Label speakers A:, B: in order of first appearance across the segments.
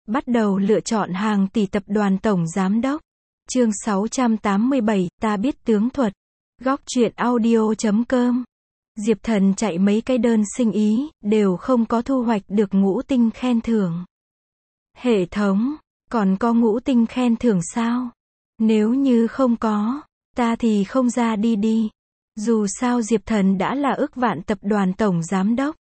A: Bắt đầu lựa chọn hàng tỷ tập đoàn tổng giám đốc. Chương 687, ta biết tướng thuật. Góc truyện audio.com. Diệp Thần chạy mấy cái đơn sinh ý, đều không có thu hoạch được ngũ tinh khen thưởng. Hệ thống, còn có ngũ tinh khen thưởng sao? Nếu như không có, ta thì không ra đi. Dù sao Diệp Thần đã là ức vạn tập đoàn tổng giám đốc.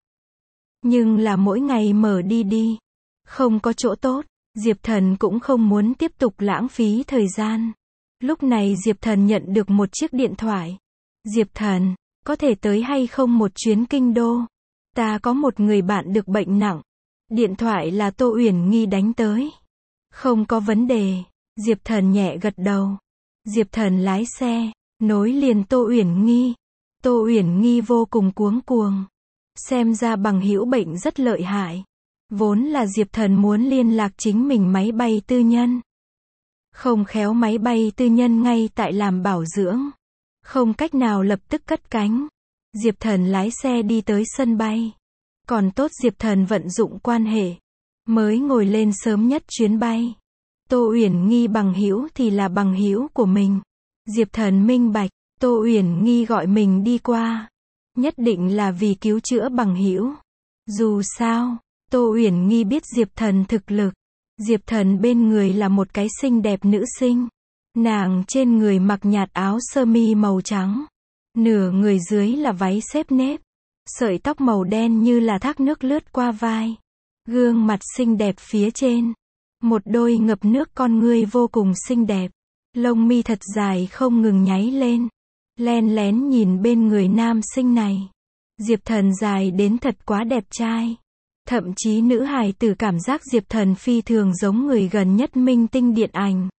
A: Nhưng là mỗi ngày mở đi. Không có chỗ tốt, Diệp Thần cũng không muốn tiếp tục lãng phí thời gian. Lúc này Diệp Thần nhận được một chiếc điện thoại. Diệp Thần, có thể tới hay không một chuyến kinh đô? Ta có một người bạn được bệnh nặng. Điện thoại là Tô Uyển Nghi đánh tới. Không có vấn đề. Diệp Thần nhẹ gật đầu. Diệp Thần lái xe, nối liền Tô Uyển Nghi. Tô Uyển Nghi vô cùng cuống cuồng. Xem ra bằng hữu bệnh rất lợi hại. Vốn là Diệp Thần muốn liên lạc chính mình máy bay tư nhân. Không khéo máy bay tư nhân ngay tại làm bảo dưỡng. Không cách nào lập tức cất cánh. Diệp Thần lái xe đi tới sân bay. Còn tốt Diệp Thần vận dụng quan hệ. Mới ngồi lên sớm nhất chuyến bay. Tô Uyển Nghi bằng hữu thì là bằng hữu của mình. Diệp Thần minh bạch, Tô Uyển Nghi gọi mình đi qua. Nhất định là vì cứu chữa bằng hữu. Dù sao, Tô Uyển Nghi biết Diệp Thần thực lực. Diệp Thần bên người là một cái xinh đẹp nữ sinh. Nàng trên người mặc nhạt áo sơ mi màu trắng. Nửa người dưới là váy xếp nếp. Sợi tóc màu đen như là thác nước lướt qua vai. Gương mặt xinh đẹp phía trên. Một đôi ngập nước con ngươi vô cùng xinh đẹp. Lông mi thật dài không ngừng nháy lên. Len lén nhìn bên người nam sinh này. Diệp Thần dài đến thật quá đẹp trai. Thậm chí nữ hài tử cảm giác Diệp Thần phi thường giống người gần nhất minh tinh điện ảnh.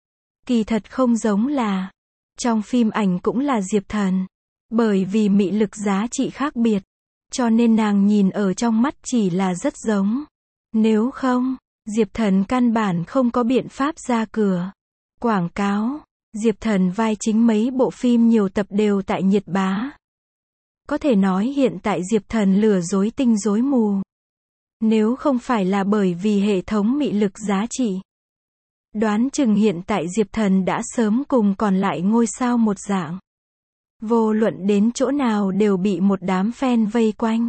A: Kỳ thật không giống là. Trong phim ảnh cũng là Diệp Thần. Bởi vì mị lực giá trị khác biệt. Cho nên nàng nhìn ở trong mắt chỉ là rất giống. Nếu không, Diệp Thần căn bản không có biện pháp ra cửa. Quảng cáo. Diệp Thần vai chính mấy bộ phim nhiều tập đều tại nhiệt bá. Có thể nói hiện tại Diệp Thần lừa dối tinh rối mù. Nếu không phải là bởi vì hệ thống mị lực giá trị. Đoán chừng hiện tại Diệp Thần đã sớm cùng còn lại ngôi sao một dạng. Vô luận đến chỗ nào đều bị một đám fan vây quanh.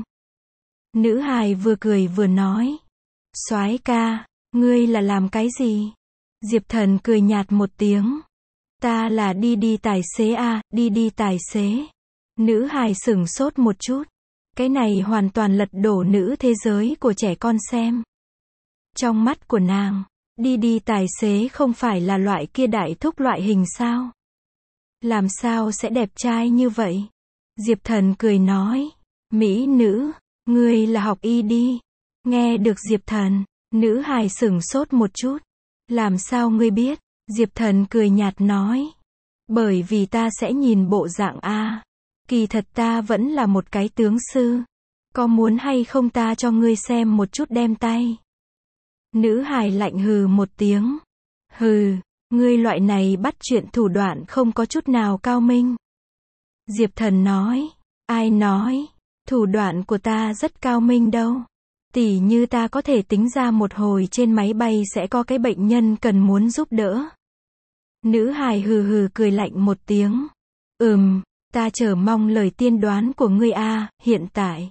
A: Nữ hài vừa cười vừa nói. Soái ca, ngươi là làm cái gì? Diệp Thần cười nhạt một tiếng. Ta là đi tài xế a, đi tài xế. Nữ hài sửng sốt một chút. Cái này hoàn toàn lật đổ nữ thế giới của trẻ con xem. Trong mắt của nàng, đi tài xế không phải là loại kia đại thúc loại hình sao? Làm sao sẽ đẹp trai như vậy? Diệp Thần cười nói. Mỹ nữ, ngươi là học y đi. Nghe được Diệp Thần, nữ hài sửng sốt một chút. Làm sao ngươi biết? Diệp Thần cười nhạt nói. Bởi vì ta sẽ nhìn bộ dạng a. Kỳ thật ta vẫn là một cái tướng sư. Có muốn hay không ta cho ngươi xem một chút đem tay? Nữ hài lạnh hừ một tiếng. Hừ, ngươi loại này bắt chuyện thủ đoạn không có chút nào cao minh. Diệp Thần nói. Ai nói? Thủ đoạn của ta rất cao minh đâu. Tỉ như ta có thể tính ra một hồi trên máy bay sẽ có cái bệnh nhân cần muốn giúp đỡ. Nữ hài hừ cười lạnh một tiếng. Ta chờ mong lời tiên đoán của ngươi a. Hiện tại.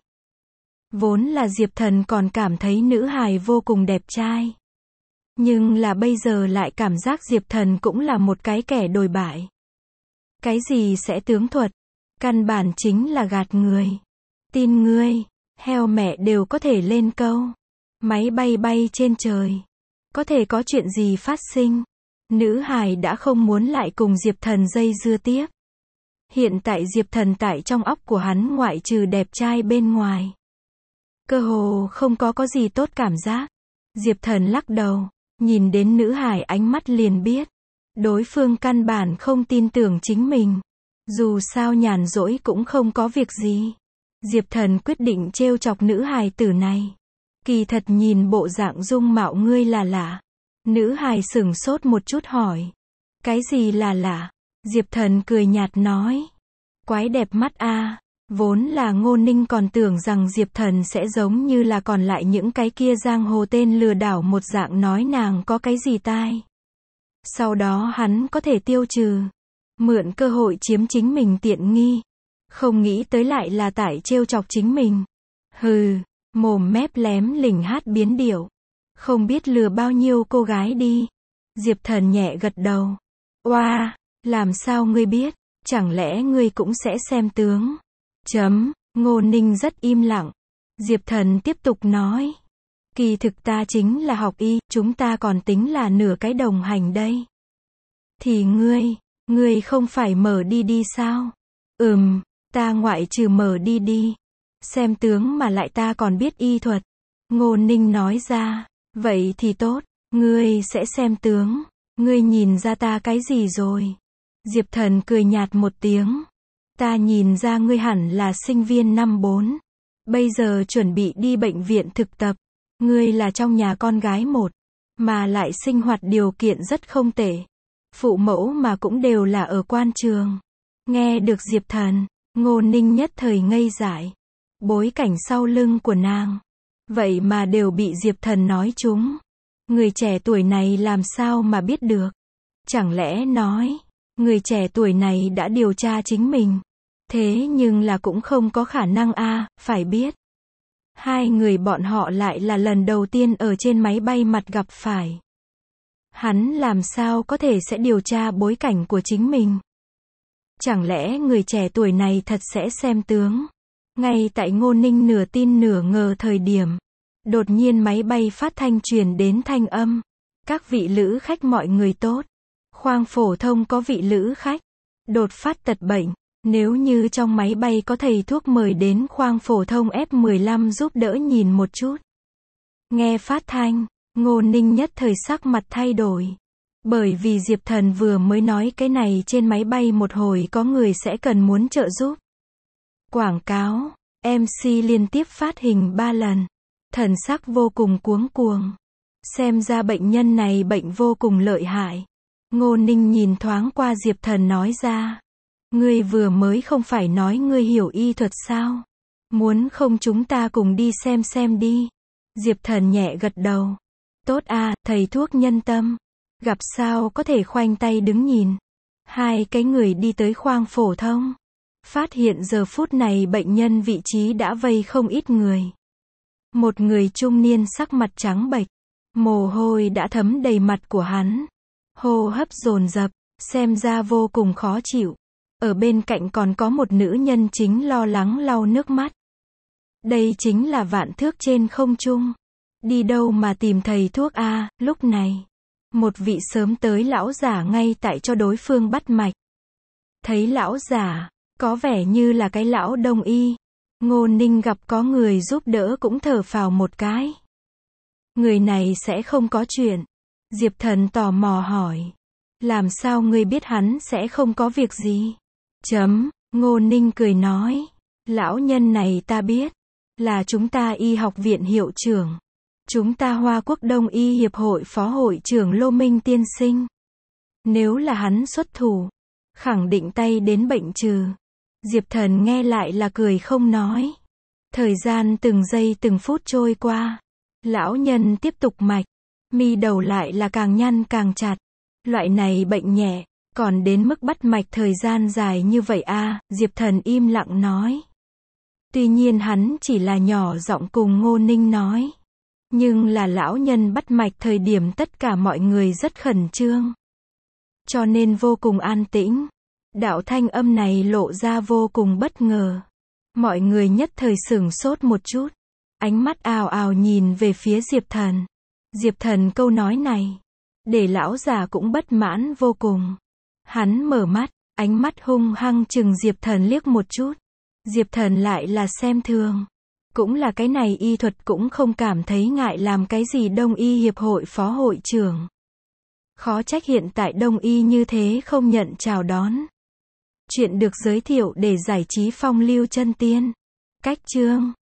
A: Vốn là Diệp Thần còn cảm thấy nữ hài vô cùng đẹp trai. Nhưng là bây giờ lại cảm giác Diệp Thần cũng là một cái kẻ đồi bại. Cái gì sẽ tướng thuật? Căn bản chính là gạt người. Tin ngươi, heo mẹ đều có thể lên câu. Máy bay bay trên trời. Có thể có chuyện gì phát sinh? Nữ hài đã không muốn lại cùng Diệp Thần dây dưa tiếp. Hiện tại Diệp Thần tại trong óc của hắn ngoại trừ đẹp trai bên ngoài. Cơ hồ không có gì tốt cảm giác. Diệp Thần lắc đầu, nhìn đến nữ hài ánh mắt liền biết. Đối phương căn bản không tin tưởng chính mình. Dù sao nhàn rỗi cũng không có việc gì. Diệp Thần quyết định trêu chọc nữ hài tử này. Kỳ thật nhìn bộ dạng dung mạo ngươi là lạ. Nữ hài sửng sốt một chút hỏi. Cái gì là lạ? Diệp Thần cười nhạt nói. Quái đẹp mắt a. Vốn là Ngô Ninh còn tưởng rằng Diệp Thần sẽ giống như là còn lại những cái kia giang hồ tên lừa đảo một dạng nói nàng có cái gì tai. Sau đó hắn có thể tiêu trừ. Mượn cơ hội chiếm chính mình tiện nghi. Không nghĩ tới lại là tại trêu chọc chính mình. Hừ, mồm mép lém lỉnh hát biến điệu. Không biết lừa bao nhiêu cô gái đi. Diệp Thần nhẹ gật đầu. Oa, làm sao ngươi biết? Chẳng lẽ ngươi cũng sẽ xem tướng? Ngô Ninh rất im lặng. Diệp Thần tiếp tục nói. Kỳ thực ta chính là học y, chúng ta còn tính là nửa cái đồng hành đây. Thì ngươi không phải mở đi sao? Ta ngoại trừ mở đi. Xem tướng mà lại ta còn biết y thuật. Ngô Ninh nói ra. Vậy thì tốt, ngươi sẽ xem tướng. Ngươi nhìn ra ta cái gì rồi? Diệp Thần cười nhạt một tiếng. Ta nhìn ra ngươi hẳn là sinh viên năm 4. Bây giờ chuẩn bị đi bệnh viện thực tập. Ngươi là trong nhà con gái một. Mà lại sinh hoạt điều kiện rất không tệ. Phụ mẫu mà cũng đều là ở quan trường. Nghe được Diệp Thần, Ngô Ninh nhất thời ngây dại. Bối cảnh sau lưng của nàng. Vậy mà đều bị Diệp Thần nói trúng. Người trẻ tuổi này làm sao mà biết được? Chẳng lẽ nói, người trẻ tuổi này đã điều tra chính mình? Thế nhưng là cũng không có khả năng a, phải biết. Hai người bọn họ lại là lần đầu tiên ở trên máy bay mặt gặp phải. Hắn làm sao có thể sẽ điều tra bối cảnh của chính mình? Chẳng lẽ người trẻ tuổi này thật sẽ xem tướng? Ngay tại Ngô Ninh nửa tin nửa ngờ thời điểm. Đột nhiên máy bay phát thanh truyền đến thanh âm. Các vị lữ khách mọi người tốt. Khoang phổ thông có vị lữ khách. Đột phát tật bệnh. Nếu như trong máy bay có thầy thuốc mời đến khoang phổ thông F15 giúp đỡ nhìn một chút. Nghe phát thanh, Ngô Ninh nhất thời sắc mặt thay đổi. Bởi vì Diệp Thần vừa mới nói cái này trên máy bay một hồi có người sẽ cần muốn trợ giúp. Quảng cáo, MC liên tiếp phát hình 3 lần. Thần sắc vô cùng cuống cuồng. Xem ra bệnh nhân này bệnh vô cùng lợi hại. Ngô Ninh nhìn thoáng qua Diệp Thần nói ra. Ngươi vừa mới không phải nói ngươi hiểu y thuật sao? Muốn không chúng ta cùng đi xem đi. Diệp Thần nhẹ gật đầu. Tốt a, thầy thuốc nhân tâm. Gặp sao có thể khoanh tay đứng nhìn. Hai cái người đi tới khoang phổ thông. Phát hiện giờ phút này bệnh nhân vị trí đã vây không ít người. Một người trung niên sắc mặt trắng bệch. Mồ hôi đã thấm đầy mặt của hắn. Hô hấp dồn dập, xem ra vô cùng khó chịu. Ở bên cạnh còn có một nữ nhân chính lo lắng lau nước mắt. Đây chính là vạn thước trên không trung. Đi đâu mà tìm thầy thuốc a, lúc này. Một vị sớm tới lão giả ngay tại cho đối phương bắt mạch. Thấy lão giả, có vẻ như là cái lão đông y. Ngô Ninh gặp có người giúp đỡ cũng thở phào một cái. Người này sẽ không có chuyện. Diệp Thần tò mò hỏi. Làm sao ngươi biết hắn sẽ không có việc gì? Ngô Ninh cười nói. Lão nhân này ta biết. Là chúng ta y học viện hiệu trưởng. Chúng ta Hoa Quốc Đông Y Hiệp hội phó hội trưởng Lô Minh tiên sinh. Nếu là hắn xuất thủ, khẳng định tay đến bệnh trừ. Diệp Thần nghe lại là cười không nói. Thời gian từng giây từng phút trôi qua. Lão nhân tiếp tục mạch. Mi đầu lại là càng nhăn càng chặt. Loại này bệnh nhẹ, còn đến mức bắt mạch thời gian dài như vậy a, Diệp Thần im lặng nói. Tuy nhiên hắn chỉ là nhỏ giọng cùng Ngô Ninh nói. Nhưng là lão nhân bắt mạch thời điểm tất cả mọi người rất khẩn trương. Cho nên vô cùng an tĩnh. Đạo thanh âm này lộ ra vô cùng bất ngờ. Mọi người nhất thời sửng sốt một chút. Ánh mắt ào ào nhìn về phía Diệp Thần. Diệp Thần câu nói này. Để lão già cũng bất mãn vô cùng. Hắn mở mắt, ánh mắt hung hăng chừng Diệp Thần liếc một chút. Diệp Thần lại là xem thường. Cũng là cái này y thuật cũng không cảm thấy ngại làm cái gì Đông Y Hiệp hội phó hội trưởng. Khó trách hiện tại Đông Y như thế không nhận chào đón. Chuyện được giới thiệu để giải trí phong lưu chân tiên. Cách chương